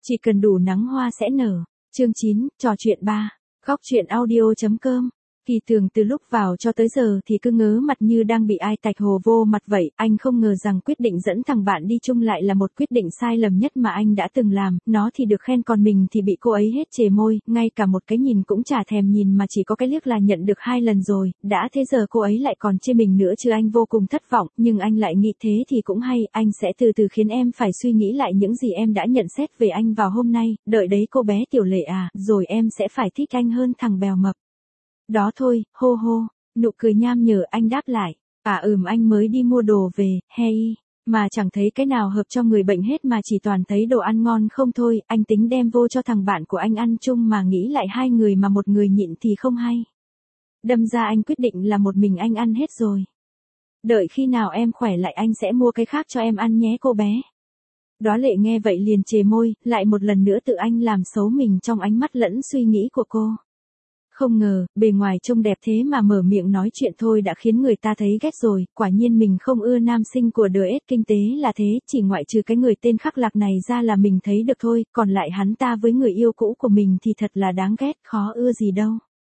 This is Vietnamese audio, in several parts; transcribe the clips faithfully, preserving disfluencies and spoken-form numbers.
Chỉ cần đủ nắng hoa sẽ nở. Chương chín, trò chuyện ba. Góc chuyện audio.com. Kỳ Tường từ lúc vào cho tới giờ thì cứ ngớ mặt như đang bị ai tạch hồ vô mặt vậy, anh không ngờ rằng quyết định dẫn thằng bạn đi chung lại là một quyết định sai lầm nhất mà anh đã từng làm, nó thì được khen còn mình thì bị cô ấy hết chề môi, ngay cả một cái nhìn cũng chả thèm nhìn mà chỉ có cái liếc là nhận được hai lần rồi, đã thế giờ cô ấy lại còn chê mình nữa chứ. Anh vô cùng thất vọng, nhưng anh lại nghĩ thế thì cũng hay, anh sẽ từ từ khiến em phải suy nghĩ lại những gì em đã nhận xét về anh vào hôm nay, đợi đấy cô bé Tiểu Lệ à, rồi em sẽ phải thích anh hơn thằng bèo mập. Đó thôi, hô hô, nụ cười nham nhở anh đáp lại, à ừm anh mới đi mua đồ về, hey, mà chẳng thấy cái nào hợp cho người bệnh hết mà chỉ toàn thấy đồ ăn ngon không thôi, anh tính đem vô cho thằng bạn của anh ăn chung mà nghĩ lại hai người mà một người nhịn thì không hay. Đâm ra anh quyết định là một mình anh ăn hết rồi. Đợi khi nào em khỏe lại anh sẽ mua cái khác cho em ăn nhé cô bé. Đó Lệ nghe vậy liền chề môi, lại một lần nữa tự anh làm xấu mình trong ánh mắt lẫn suy nghĩ của cô. Không ngờ, bề ngoài trông đẹp thế mà mở miệng nói chuyện thôi đã khiến người ta thấy ghét rồi, quả nhiên mình không ưa nam sinh của đờ ét kinh tế là thế, chỉ ngoại trừ cái người tên Khắc Lạc này ra là mình thấy được thôi, còn lại hắn ta với người yêu cũ của mình thì thật là đáng ghét, khó ưa gì đâu.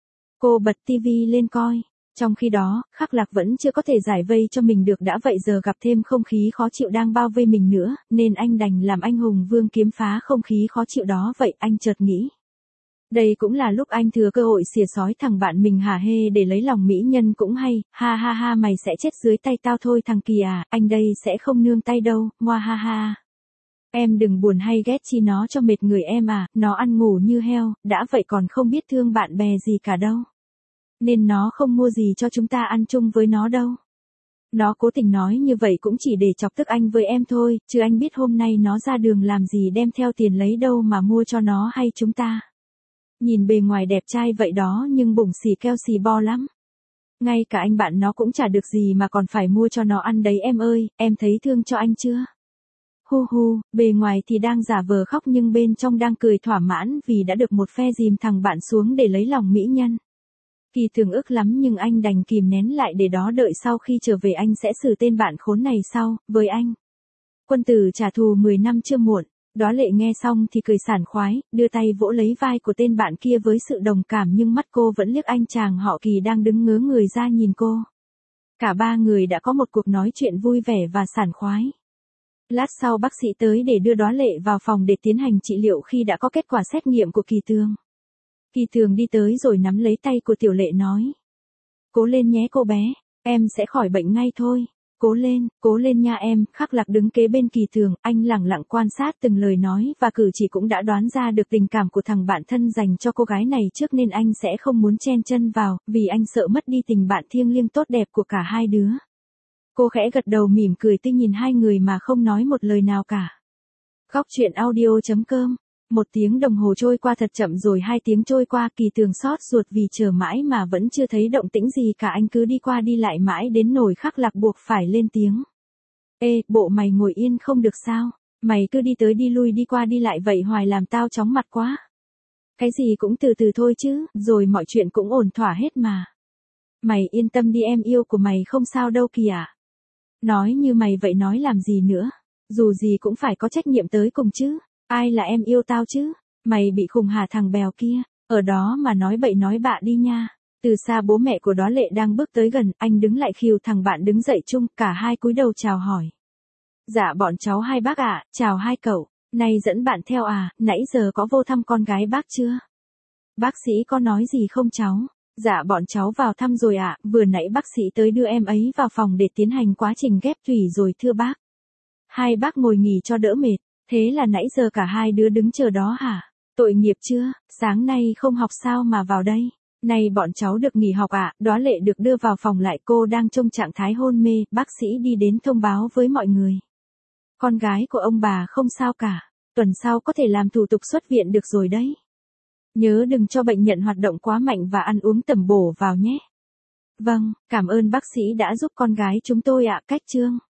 Cô bật tivi lên coi. Trong khi đó, Khắc Lạc vẫn chưa có thể giải vây cho mình được đã vậy giờ gặp thêm không khí khó chịu đang bao vây mình nữa, nên anh đành làm anh hùng vương kiếm phá không khí khó chịu đó vậy anh chợt nghĩ. Đây cũng là lúc anh thừa cơ hội xìa xói thằng bạn mình hả hê để lấy lòng mỹ nhân cũng hay, ha ha ha mày sẽ chết dưới tay tao thôi thằng Kỳ à, anh đây sẽ không nương tay đâu, ngoa ha ha. Em đừng buồn hay ghét chi nó cho mệt người em à, nó ăn ngủ như heo, đã vậy còn không biết thương bạn bè gì cả đâu. Nên nó không mua gì cho chúng ta ăn chung với nó đâu. Nó cố tình nói như vậy cũng chỉ để chọc tức anh với em thôi, chứ anh biết hôm nay nó ra đường làm gì đem theo tiền lấy đâu mà mua cho nó hay chúng ta. Nhìn bề ngoài đẹp trai vậy đó nhưng bụng xì keo xì bo lắm. Ngay cả anh bạn nó cũng chả được gì mà còn phải mua cho nó ăn đấy em ơi, em thấy thương cho anh chưa? Hu hu, bề ngoài thì đang giả vờ khóc nhưng bên trong đang cười thỏa mãn vì đã được một phe dìm thằng bạn xuống để lấy lòng mỹ nhân. Kỳ Tường ức lắm nhưng anh đành kìm nén lại để đó đợi sau khi trở về anh sẽ xử tên bạn khốn này sau, với anh. Quân tử trả thù mười năm chưa muộn. Đó Lệ nghe xong thì cười sảng khoái, đưa tay vỗ lấy vai của tên bạn kia với sự đồng cảm nhưng mắt cô vẫn liếc anh chàng họ Kỳ đang đứng ngớ người ra nhìn cô. Cả ba người đã có một cuộc nói chuyện vui vẻ và sảng khoái. Lát sau bác sĩ tới để đưa Đó Lệ vào phòng để tiến hành trị liệu khi đã có kết quả xét nghiệm của Kỳ Tường. Kỳ Tường đi tới rồi nắm lấy tay của Tiểu Lệ nói. Cố lên nhé cô bé, em sẽ khỏi bệnh ngay thôi. Cố lên, cố lên nha em. Khắc Lạc đứng kế bên Kỳ Tường, anh lẳng lặng quan sát từng lời nói và cử chỉ cũng đã đoán ra được tình cảm của thằng bạn thân dành cho cô gái này trước nên anh sẽ không muốn chen chân vào, vì anh sợ mất đi tình bạn thiêng liêng tốt đẹp của cả hai đứa. Cô khẽ gật đầu mỉm cười tươi nhìn hai người mà không nói một lời nào cả. Góc chuyện audio.com. Một tiếng đồng hồ trôi qua thật chậm rồi hai tiếng trôi qua, Kỳ Tường xót ruột vì chờ mãi mà vẫn chưa thấy động tĩnh gì cả, anh cứ đi qua đi lại mãi đến nỗi Khắc Lạc buộc phải lên tiếng. Ê, bộ mày ngồi yên không được sao? Mày cứ đi tới đi lui đi qua đi lại vậy hoài làm tao chóng mặt quá. Cái gì cũng từ từ thôi chứ, rồi mọi chuyện cũng ổn thỏa hết mà. Mày yên tâm đi em yêu của mày không sao đâu Kỳ à. Nói như mày vậy nói làm gì nữa, dù gì cũng phải có trách nhiệm tới cùng chứ. Ai là em yêu tao chứ? Mày bị khùng hả thằng bèo kia? Ở đó mà nói bậy nói bạ đi nha. Từ xa bố mẹ của Đó Lệ đang bước tới gần, anh đứng lại khiêu thằng bạn đứng dậy chung, cả hai cúi đầu chào hỏi. Dạ bọn cháu hai bác ạ, à, chào hai cậu, nay dẫn bạn theo à, nãy giờ có vô thăm con gái bác chưa? Bác sĩ có nói gì không cháu? Dạ bọn cháu vào thăm rồi ạ, à, vừa nãy bác sĩ tới đưa em ấy vào phòng để tiến hành quá trình ghép thủy rồi thưa bác. Hai bác ngồi nghỉ cho đỡ mệt. Thế là nãy giờ cả hai đứa đứng chờ đó hả? Tội nghiệp chưa, sáng nay không học sao mà vào đây? Này bọn cháu được nghỉ học ạ, à? Đó Lệ được đưa vào phòng lại, cô đang trong trạng thái hôn mê, bác sĩ đi đến thông báo với mọi người. Con gái của ông bà không sao cả, tuần sau có thể làm thủ tục xuất viện được rồi đấy. Nhớ đừng cho bệnh nhân hoạt động quá mạnh và ăn uống tầm bổ vào nhé. Vâng, cảm ơn bác sĩ đã giúp con gái chúng tôi ạ, cách chương.